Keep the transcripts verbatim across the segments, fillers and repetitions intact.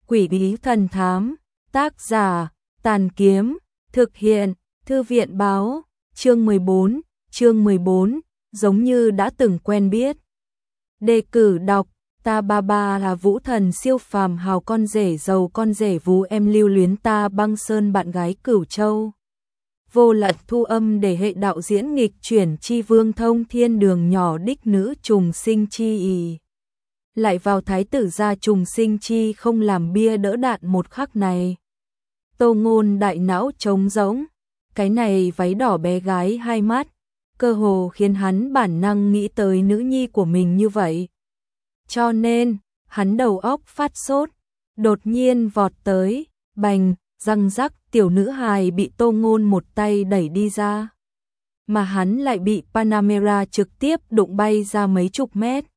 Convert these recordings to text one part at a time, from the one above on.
Quỷ bí thần thám, tác giả, Tàn Kiếm, thực hiện, Thư viện báo, chương mười bốn, chương mười bốn, giống như đã từng quen biết. Đề cử đọc, ta ba ba là vũ thần siêu phàm hào con rể giàu con rể vú em lưu luyến ta băng sơn bạn gái Cửu Châu. Vô Lận thu âm để hệ đạo diễn nghịch chuyển chi vương thông thiên đường nhỏ đích nữ trùng sinh chi ý. Lại vào thái tử gia trùng sinh chi không làm bia đỡ đạn một khắc này. Tô Ngôn đại não trống rỗng, cái này váy đỏ bé gái hai mắt, cơ hồ khiến hắn bản năng nghĩ tới nữ nhi của mình như vậy. Cho nên, hắn đầu óc phát sốt, đột nhiên vọt tới, bành, răng rắc, tiểu nữ hài bị Tô Ngôn một tay đẩy đi ra. Mà hắn lại bị Panamera trực tiếp đụng bay ra mấy chục mét.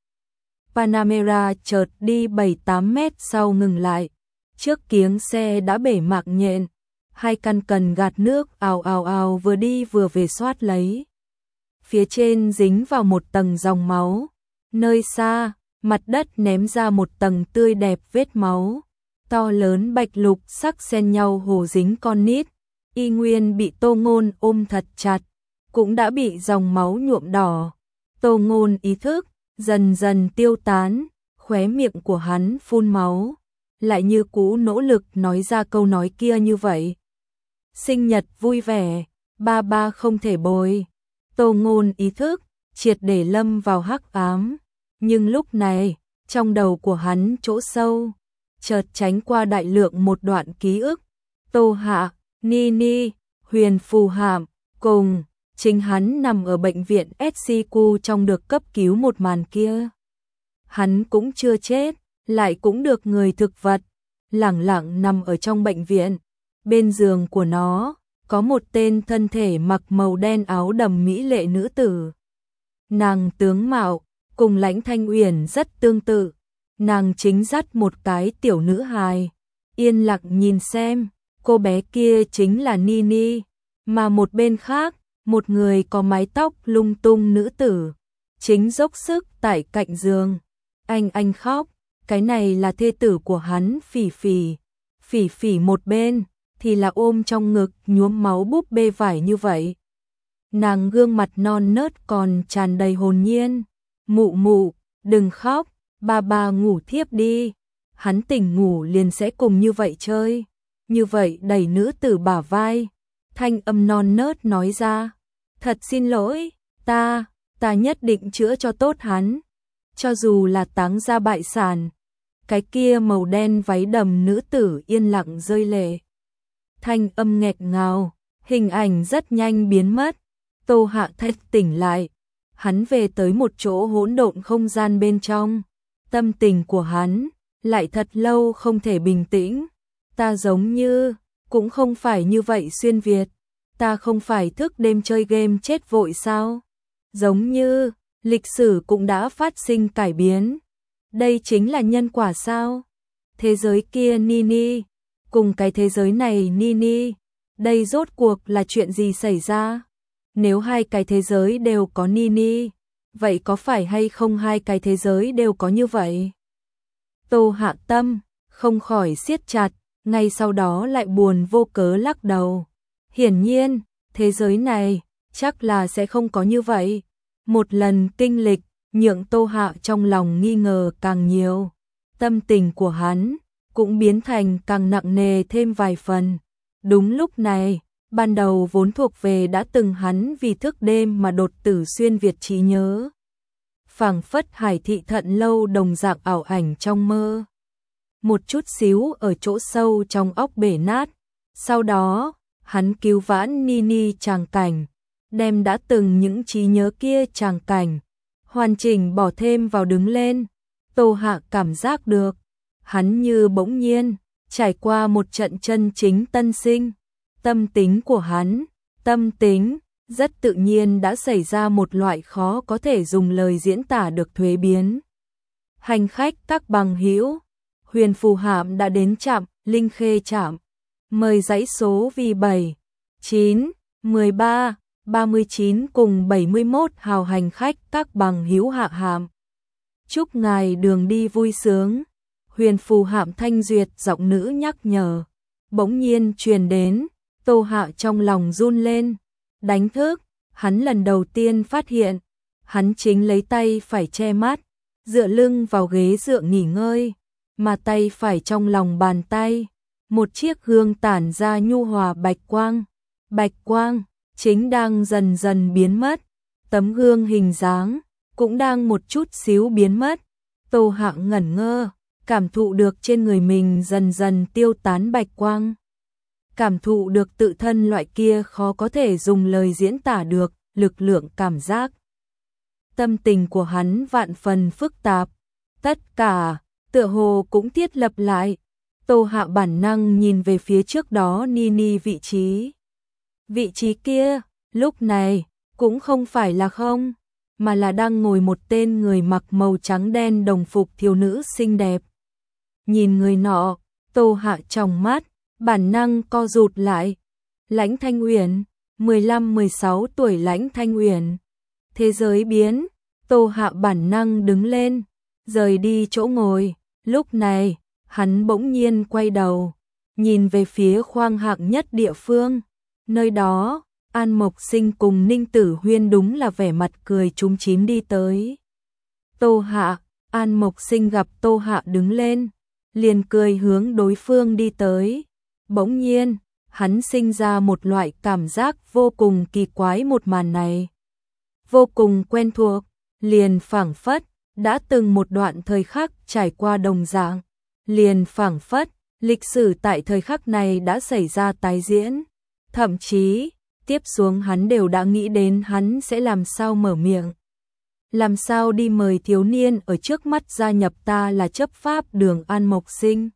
Panamera chợt đi bảy tám mét sau ngừng lại, trước kiếng xe đã bể mạc nhện, hai căn cần gạt nước ào ào ào vừa đi vừa về soát lấy. Phía trên dính vào một tầng dòng máu, nơi xa, mặt đất ném ra một tầng tươi đẹp vết máu, to lớn bạch lục sắc xen nhau hồ dính con nít, y nguyên bị Tô Ngôn ôm thật chặt, cũng đã bị dòng máu nhuộm đỏ. Tô Ngôn ý thức dần dần tiêu tán, khóe miệng của hắn phun máu, lại như cũ nỗ lực nói ra câu nói kia như vậy. Sinh nhật vui vẻ, ba ba không thể bồi. Tô Ngôn ý thức triệt để lâm vào hắc ám, nhưng lúc này, trong đầu của hắn chỗ sâu, chợt tránh qua đại lượng một đoạn ký ức. Tô Hạ, Nini, Huyền Phù Hạm, cùng chính hắn nằm ở bệnh viện ét xê quy trong được cấp cứu một màn kia. Hắn cũng chưa chết, lại cũng được người thực vật lẳng lặng nằm ở trong bệnh viện. Bên giường của nó có một tên thân thể mặc màu đen áo đầm mỹ lệ nữ tử. Nàng tướng mạo cùng Lãnh Thanh Uyển rất tương tự. Nàng chính dắt một cái tiểu nữ hài, yên lặng nhìn xem, cô bé kia chính là Nini, mà một bên khác, một người có mái tóc lung tung nữ tử, chính dốc sức tại cạnh giường. Anh anh khóc, cái này là thê tử của hắn Phỉ Phỉ. Phỉ Phỉ một bên thì là ôm trong ngực nhuốm máu búp bê vải như vậy. Nàng gương mặt non nớt còn tràn đầy hồn nhiên. Mụ mụ, đừng khóc, ba ba ngủ thiếp đi. Hắn tỉnh ngủ liền sẽ cùng như vậy chơi. Như vậy đẩy nữ tử bả vai, thanh âm non nớt nói ra. Thật xin lỗi, ta, ta nhất định chữa cho tốt hắn. Cho dù là táng ra bại sản. Cái kia màu đen váy đầm nữ tử yên lặng rơi lệ. Thanh âm nghẹt ngào, hình ảnh rất nhanh biến mất. Tô Hạ Thạch tỉnh lại. Hắn về tới một chỗ hỗn độn không gian bên trong. Tâm tình của hắn lại thật lâu không thể bình tĩnh. Ta giống như, cũng không phải như vậy xuyên Việt. Ta không phải thức đêm chơi game chết vội sao? Giống như, lịch sử cũng đã phát sinh cải biến. Đây chính là nhân quả sao? Thế giới kia Nini, cùng cái thế giới này Nini, đây rốt cuộc là chuyện gì xảy ra? Nếu hai cái thế giới đều có Nini, vậy có phải hay không hai cái thế giới đều có như vậy? Tô Hạ tâm không khỏi siết chặt, ngay sau đó lại buồn vô cớ lắc đầu. Hiển nhiên, thế giới này chắc là sẽ không có như vậy. Một lần kinh lịch, nhượng Tô Hạ trong lòng nghi ngờ càng nhiều. Tâm tình của hắn cũng biến thành càng nặng nề thêm vài phần. Đúng lúc này, ban đầu vốn thuộc về đã từng hắn vì thức đêm mà đột tử xuyên Việt trí nhớ. Phảng phất Hải Thị Thận Lâu đồng dạng ảo ảnh trong mơ. Một chút xíu ở chỗ sâu trong óc bể nát. Sau đó, hắn cứu vãn Nini tràng cảnh, đem đã từng những trí nhớ kia tràng cảnh, hoàn chỉnh bỏ thêm vào đứng lên. Tô Hạ cảm giác được, hắn như bỗng nhiên, trải qua một trận chân chính tân sinh. Tâm tính của hắn, tâm tính, rất tự nhiên đã xảy ra một loại khó có thể dùng lời diễn tả được thuế biến. Hành khách các bằng hữu, Huyền Phù Hạm đã đến trạm Linh Khê trạm. Mời dãy số vì bảy, chín, mười ba, ba mươi chín cùng bảy mươi mốt hào hành khách các bằng hữu hạ hàm. Chúc ngài đường đi vui sướng. Huyền phù hạm thanh duyệt giọng nữ nhắc nhở, bỗng nhiên truyền đến, Tô Hạ trong lòng run lên, đánh thức, hắn lần đầu tiên phát hiện, hắn chính lấy tay phải che mắt, dựa lưng vào ghế dựa nghỉ ngơi, mà tay phải trong lòng bàn tay, một chiếc gương tản ra nhu hòa bạch quang, bạch quang chính đang dần dần biến mất, tấm gương hình dáng cũng đang một chút xíu biến mất. Tô Hạ ngẩn ngơ, cảm thụ được trên người mình dần dần tiêu tán bạch quang, cảm thụ được tự thân loại kia khó có thể dùng lời diễn tả được lực lượng cảm giác. Tâm tình của hắn vạn phần phức tạp, tất cả tựa hồ cũng thiết lập lại. Tô Hạ bản năng nhìn về phía trước đó Nini vị trí. Vị trí kia, lúc này, cũng không phải là không, mà là đang ngồi một tên người mặc màu trắng đen đồng phục thiếu nữ xinh đẹp. Nhìn người nọ, Tô Hạ trong mắt, bản năng co rụt lại. Lãnh Thanh Uyển, mười lăm mười sáu tuổi Lãnh Thanh Uyển. Thế giới biến, Tô Hạ bản năng đứng lên, rời đi chỗ ngồi. Lúc này, hắn bỗng nhiên quay đầu, nhìn về phía khoang hạng nhất địa phương. Nơi đó, An Mộc Sinh cùng Ninh Tử Huyên đúng là vẻ mặt cười chúm chím đi tới. Tô Hạ, An Mộc Sinh gặp Tô Hạ đứng lên, liền cười hướng đối phương đi tới. Bỗng nhiên, hắn sinh ra một loại cảm giác vô cùng kỳ quái một màn này. Vô cùng quen thuộc, liền phảng phất, đã từng một đoạn thời khắc trải qua đồng dạng. Liền phảng phất, lịch sử tại thời khắc này đã xảy ra tái diễn. Thậm chí, tiếp xuống hắn đều đã nghĩ đến hắn sẽ làm sao mở miệng. Làm sao đi mời thiếu niên ở trước mắt gia nhập ta là chấp pháp đường An Mộc Sinh.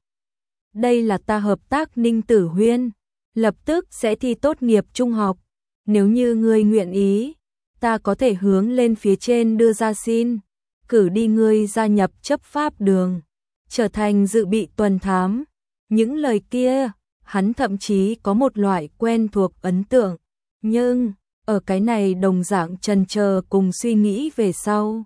Đây là ta hợp tác Ninh Tử Huyên, lập tức sẽ thi tốt nghiệp trung học. Nếu như ngươi nguyện ý, ta có thể hướng lên phía trên đưa ra xin, cử đi ngươi gia nhập chấp pháp đường, trở thành dự bị tuần thám. Những lời kia, hắn thậm chí có một loại quen thuộc ấn tượng, nhưng ở cái này đồng dạng chần chờ cùng suy nghĩ về sau.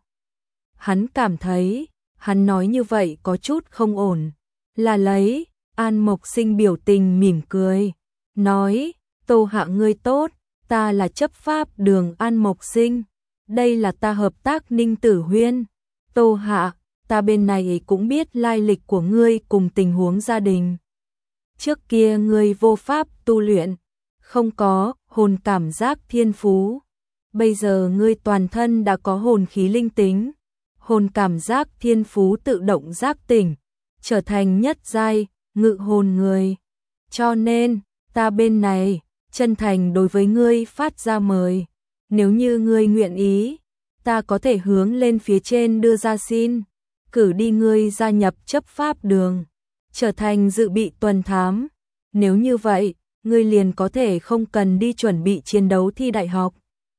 Hắn cảm thấy, hắn nói như vậy có chút không ổn, là lấy. An Mộc Sinh biểu tình mỉm cười, nói, Tô Hạ ngươi tốt, ta là chấp pháp đường An Mộc Sinh, đây là ta hợp tác Ninh Tử Huyên. Tô Hạ, ta bên này cũng biết lai lịch của ngươi cùng tình huống gia đình. Trước kia ngươi vô pháp tu luyện, không có hồn cảm giác thiên phú. Bây giờ ngươi toàn thân đã có hồn khí linh tính, hồn cảm giác thiên phú tự động giác tỉnh, trở thành nhất giai ngự hồn người. Cho nên, ta bên này, chân thành đối với ngươi phát ra mời. Nếu như ngươi nguyện ý, ta có thể hướng lên phía trên đưa ra xin, cử đi ngươi gia nhập chấp pháp đường, trở thành dự bị tuần thám. Nếu như vậy, ngươi liền có thể không cần đi chuẩn bị chiến đấu thi đại học.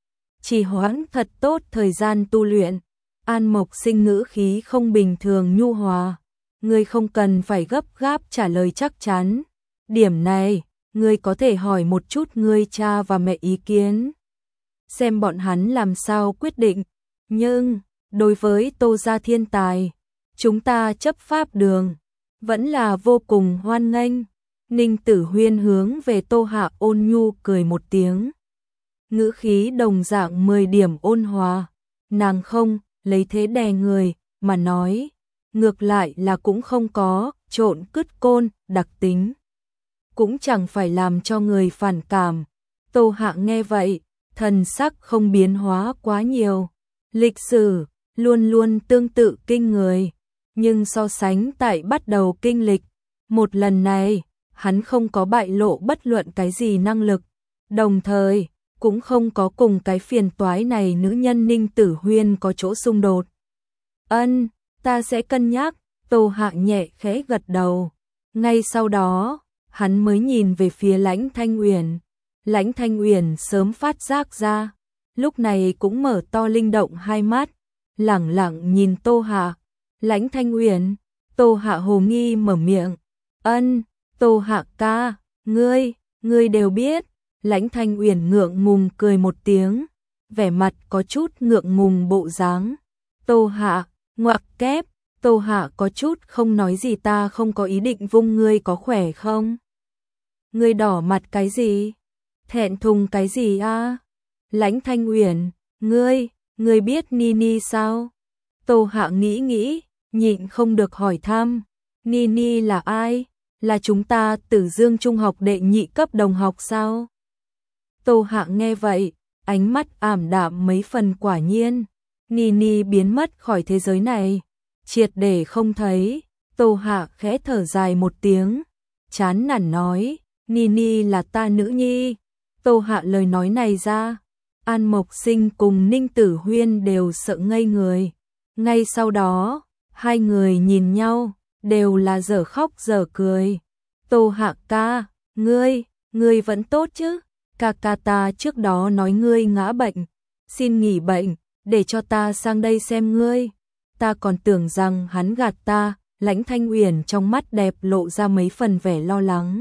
Chỉ hoãn thật tốt thời gian tu luyện. An Mộc Sinh ngữ khí không bình thường nhu hòa. Ngươi không cần phải gấp gáp trả lời chắc chắn. Điểm này, ngươi có thể hỏi một chút ngươi cha và mẹ ý kiến, xem bọn hắn làm sao quyết định. Nhưng, đối với Tô gia thiên tài, chúng ta chấp pháp đường, vẫn là vô cùng hoan nghênh. Ninh Tử Huyên hướng về Tô Hạ ôn nhu cười một tiếng. Ngữ khí đồng dạng mười điểm ôn hòa. Nàng không lấy thế đè người, mà nói. Ngược lại là cũng không có trộn cứt côn, đặc tính. Cũng chẳng phải làm cho người phản cảm. Tô Hạ nghe vậy, thần sắc không biến hóa quá nhiều. Lịch sử, luôn luôn tương tự kinh người. Nhưng so sánh tại bắt đầu kinh lịch, một lần này, hắn không có bại lộ bất luận cái gì năng lực. Đồng thời, cũng không có cùng cái phiền toái này nữ nhân Ninh Tử Huyên có chỗ xung đột. Ân, ta sẽ cân nhắc. Tô Hạ nhẹ khẽ gật đầu. Ngay sau đó, hắn mới nhìn về phía Lãnh Thanh Uyển. Lãnh Thanh Uyển sớm phát giác ra, lúc này cũng mở to linh động hai mắt, lẳng lặng nhìn Tô Hạ. Lãnh Thanh Uyển, Tô Hạ hồ nghi mở miệng. Ân, Tô Hạ ca, ngươi, ngươi đều biết. Lãnh Thanh Uyển ngượng ngùng cười một tiếng, vẻ mặt có chút ngượng ngùng bộ dáng. Tô Hạ, ngoặc kép, Tô Tô Hạ có chút không nói gì, ta không có ý định vung ngươi, có khỏe không? Ngươi đỏ mặt cái gì? Thẹn thùng cái gì a? Lãnh Thanh Uyển, ngươi, ngươi biết Nini sao? Tô Hạ nghĩ nghĩ, nhịn không được hỏi thăm, Nini là ai? Là chúng ta Tử Dương Trung học đệ nhị cấp đồng học sao? Tô Hạ nghe vậy, ánh mắt ảm đạm mấy phần, quả nhiên, Nini biến mất khỏi thế giới này, triệt để không thấy. Tô Hạ khẽ thở dài một tiếng, chán nản nói, Nini là ta nữ nhi. Tô Hạ lời nói này ra, An Mộc Sinh cùng Ninh Tử Huyên đều sợ ngây người. Ngay sau đó, hai người nhìn nhau, đều là dở khóc dở cười. Tô Hạ ca, ngươi, ngươi vẫn tốt chứ? Ca ca ta trước đó nói ngươi ngã bệnh, xin nghỉ bệnh, để cho ta sang đây xem ngươi. Ta còn tưởng rằng hắn gạt ta. Lãnh Thanh Uyển trong mắt đẹp lộ ra mấy phần vẻ lo lắng.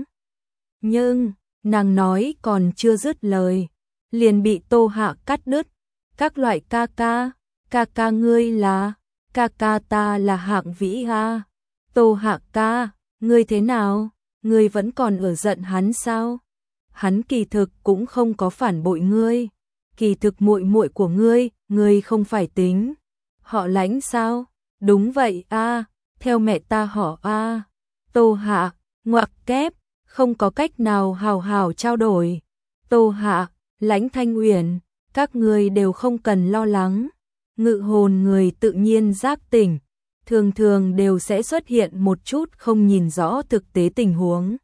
Nhưng, nàng nói còn chưa dứt lời, liền bị Tô Hạ cắt đứt. Các loại ca ca, ca ca ngươi là, ca ca ta là Hạng Vĩ ha. Tô Hạ ca, ngươi thế nào? Ngươi vẫn còn ở giận hắn sao? Hắn kỳ thực cũng không có phản bội ngươi, kỳ thực muội muội của ngươi, ngươi không phải tính họ Lãnh sao? Đúng vậy a, theo mẹ ta họ a. Tô Hạ, ngoặc kép, không có cách nào hào hào trao đổi. Tô Hạ, Lãnh Thanh Uyển, các ngươi đều không cần lo lắng. Ngự hồn người tự nhiên giác tỉnh, thường thường đều sẽ xuất hiện một chút không nhìn rõ thực tế tình huống.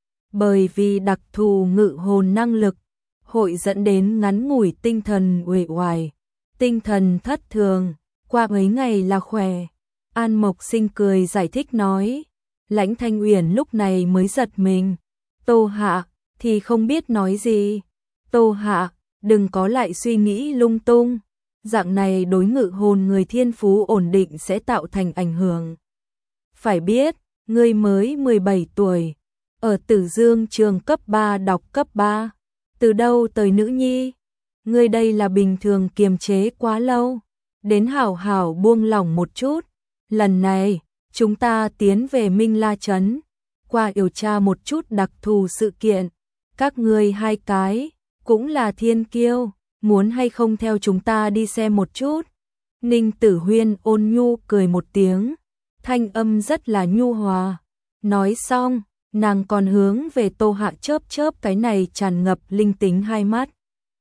Bởi vì đặc thù ngự hồn năng lực, hội dẫn đến ngắn ngủi tinh thần uể oải, tinh thần thất thường, qua mấy ngày là khỏe. An Mộc Sinh cười giải thích nói. Lãnh Thanh Uyển lúc này mới giật mình. Tô Hạ thì không biết nói gì. Tô Hạ, đừng có lại suy nghĩ lung tung. Dạng này đối ngự hồn người thiên phú ổn định sẽ tạo thành ảnh hưởng. Phải biết, ngươi mới mười bảy tuổi, ở Tử Dương trường cấp ba đọc cấp ba, từ đâu tới nữ nhi? Ngươi đây là bình thường kiềm chế quá lâu, đến hảo hảo buông lỏng một chút. Lần này, chúng ta tiến về Minh La Trấn, qua điều tra một chút đặc thù sự kiện. Các ngươi hai cái, cũng là thiên kiêu, muốn hay không theo chúng ta đi xem một chút? Ninh Tử Huyên ôn nhu cười một tiếng, thanh âm rất là nhu hòa. Nói xong, nàng còn hướng về Tô Hạ chớp chớp cái này tràn ngập linh tính hai mắt.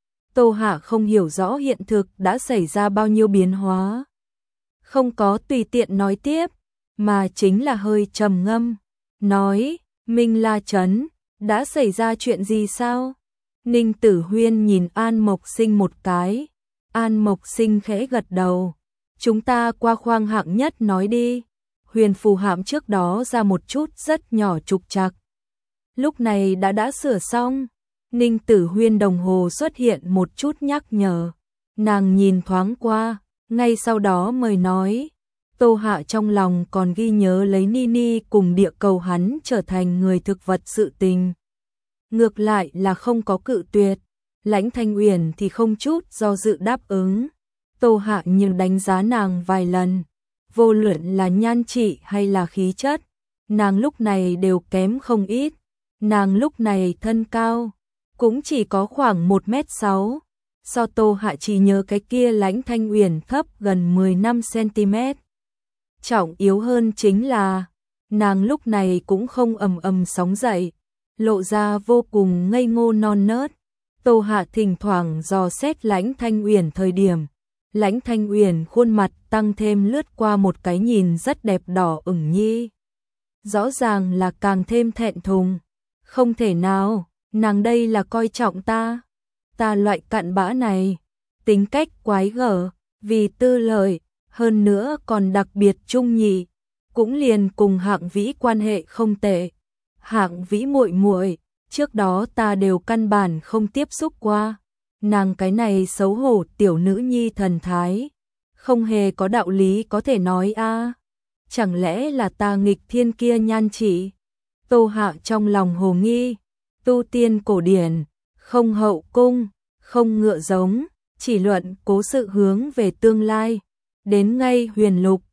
Tô Hạ không hiểu rõ hiện thực đã xảy ra bao nhiêu biến hóa. Không có tùy tiện nói tiếp, mà chính là hơi trầm ngâm. Nói, Minh La Trấn, đã xảy ra chuyện gì sao? Ninh Tử Huyên nhìn An Mộc Sinh một cái. An Mộc Sinh khẽ gật đầu. Chúng ta qua khoang hạng nhất nói đi. Huyền phù hạm trước đó ra một chút rất nhỏ trục trặc, lúc này đã đã sửa xong. Ninh Tử Huyên đồng hồ xuất hiện một chút nhắc nhở. Nàng nhìn thoáng qua, ngay sau đó mời nói. Tô Hạ trong lòng còn ghi nhớ lấy Nini cùng địa cầu hắn trở thành người thực vật sự tình. Ngược lại là không có cự tuyệt. Lãnh Thanh Uyển thì không chút do dự đáp ứng. Tô Hạ nhưng đánh giá nàng vài lần, vô luận là nhan trị hay là khí chất, nàng lúc này đều kém không ít. Nàng lúc này thân cao cũng chỉ có khoảng một mét sáu, so Tô Hạ chỉ nhớ cái kia Lãnh Thanh Uyển thấp gần mười lăm xăng-ti-mét. Trọng yếu hơn chính là, nàng lúc này cũng không ầm ầm sóng dậy, lộ ra vô cùng ngây ngô non nớt. Tô Hạ thỉnh thoảng dò xét Lãnh Thanh Uyển thời điểm, Lãnh Thanh Uyển khuôn mặt tăng thêm lướt qua một cái nhìn rất đẹp đỏ ửng nhi. Rõ ràng là càng thêm thẹn thùng. Không thể nào, nàng đây là coi trọng ta. Ta loại cặn bã này, tính cách quái gở, vì tư lợi, hơn nữa còn đặc biệt trung nhị, cũng liền cùng Hạng Vĩ quan hệ không tệ. Hạng Vĩ muội muội, trước đó ta đều căn bản không tiếp xúc qua. Nàng cái này xấu hổ tiểu nữ nhi thần thái, không hề có đạo lý có thể nói a. Chẳng lẽ là ta nghịch thiên kia nhan trị? Tô Hạ trong lòng hồ nghi. Tu tiên cổ điển, không hậu cung, không ngựa giống, chỉ luận cố sự hướng về tương lai. Đến ngay huyền lục,